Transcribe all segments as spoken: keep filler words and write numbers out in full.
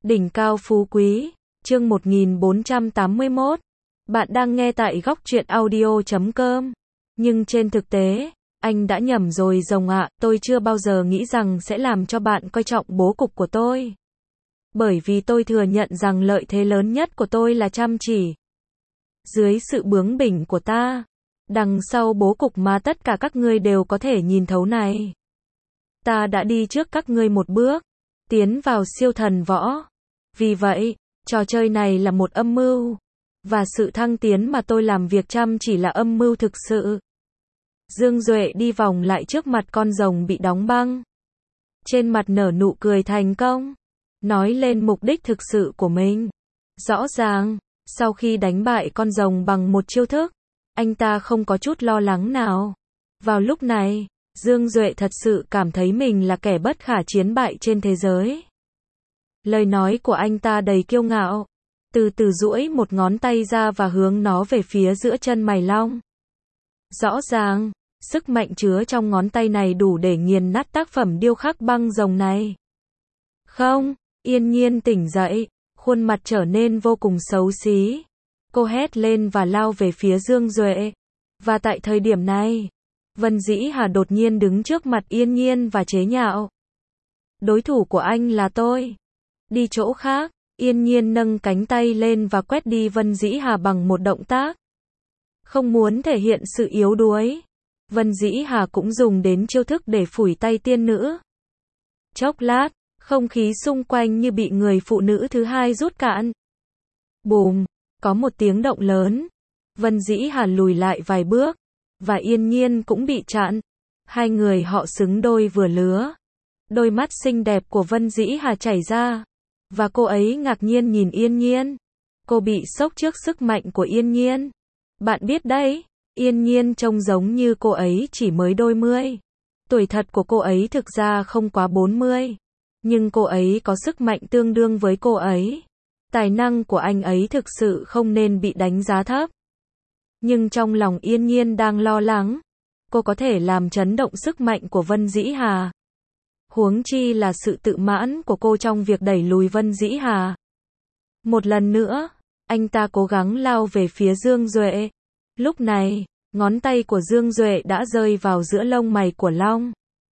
Đỉnh cao phú quý, chương một nghìn bốn trăm tám mươi mốt. Bạn đang nghe tại góc truyện audio chấm com. Nhưng trên thực tế, anh đã nhầm rồi rồng ạ, tôi chưa bao giờ nghĩ rằng sẽ làm cho bạn coi trọng bố cục của tôi. Bởi vì tôi thừa nhận rằng lợi thế lớn nhất của tôi là chăm chỉ. Dưới sự bướng bỉnh của ta, đằng sau bố cục mà tất cả các ngươi đều có thể nhìn thấu này. Ta đã đi trước các ngươi một bước, tiến vào siêu thần võ. Vì vậy, trò chơi này là một âm mưu. Và sự thăng tiến mà tôi làm việc chăm chỉ là âm mưu thực sự. Dương Duệ đi vòng lại trước mặt con rồng bị đóng băng. Trên mặt nở nụ cười thành công. Nói lên mục đích thực sự của mình. Rõ ràng, sau khi đánh bại con rồng bằng một chiêu thức, anh ta không có chút lo lắng nào. Vào lúc này, Dương Duệ thật sự cảm thấy mình là kẻ bất khả chiến bại trên thế giới. Lời nói của anh ta đầy kiêu ngạo. Từ từ duỗi một ngón tay ra và hướng nó về phía giữa chân mày long. Rõ ràng, sức mạnh chứa trong ngón tay này đủ để nghiền nát tác phẩm điêu khắc băng rồng này. Không, Yên Nhiên tỉnh dậy, khuôn mặt trở nên vô cùng xấu xí. Cô hét lên và lao về phía Dương Duệ. Và tại thời điểm này, Vân Dĩ Hà đột nhiên đứng trước mặt Yên Nhiên và chế nhạo. Đối thủ của anh là tôi. Đi chỗ khác. Yên Nhiên nâng cánh tay lên và quét đi Vân Dĩ Hà bằng một động tác. Không muốn thể hiện sự yếu đuối, Vân Dĩ Hà cũng dùng đến chiêu thức để phủi tay tiên nữ. Chốc lát, không khí xung quanh như bị người phụ nữ thứ hai rút cạn. Bùm, có một tiếng động lớn. Vân Dĩ Hà lùi lại vài bước, và Yên Nhiên cũng bị chặn. Hai người họ xứng đôi vừa lứa. Đôi mắt xinh đẹp của Vân Dĩ Hà chảy ra. Và cô ấy ngạc nhiên nhìn Yên Nhiên. Cô bị sốc trước sức mạnh của Yên Nhiên. Bạn biết đấy, Yên Nhiên trông giống như cô ấy chỉ mới đôi mươi. Tuổi thật của cô ấy thực ra không quá bốn mươi. Nhưng cô ấy có sức mạnh tương đương với cô ấy. Tài năng của anh ấy thực sự không nên bị đánh giá thấp. Nhưng trong lòng Yên Nhiên đang lo lắng. Cô có thể làm chấn động sức mạnh của Vân Dĩ Hà. Huống chi là sự tự mãn của cô trong việc đẩy lùi Vân Dĩ Hà. Một lần nữa, anh ta cố gắng lao về phía Dương Duệ. Lúc này, ngón tay của Dương Duệ đã rơi vào giữa lông mày của Long.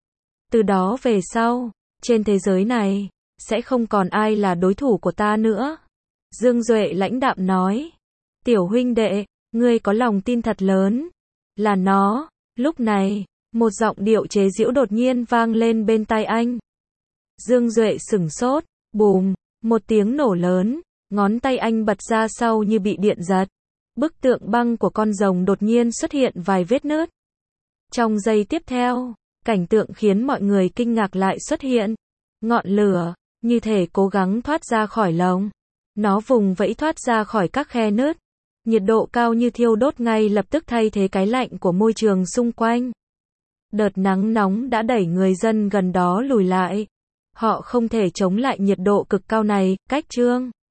Từ đó về sau, trên thế giới này, sẽ không còn ai là đối thủ của ta nữa. Dương Duệ lãnh đạm nói. Tiểu huynh đệ, ngươi có lòng tin thật lớn. Là nó. Lúc này, một giọng điệu chế giễu đột nhiên vang lên bên tai anh. Dương Duệ sửng sốt, bùm, một tiếng nổ lớn, ngón tay anh bật ra sau như bị điện giật. Bức tượng băng của con rồng đột nhiên xuất hiện vài vết nứt. Trong giây tiếp theo, cảnh tượng khiến mọi người kinh ngạc lại xuất hiện. Ngọn lửa, như thể cố gắng thoát ra khỏi lồng. Nó vùng vẫy thoát ra khỏi các khe nứt. Nhiệt độ cao như thiêu đốt ngay lập tức thay thế cái lạnh của môi trường xung quanh. Đợt nắng nóng đã đẩy người dân gần đó lùi lại. Họ không thể chống lại nhiệt độ cực cao này, cách chương.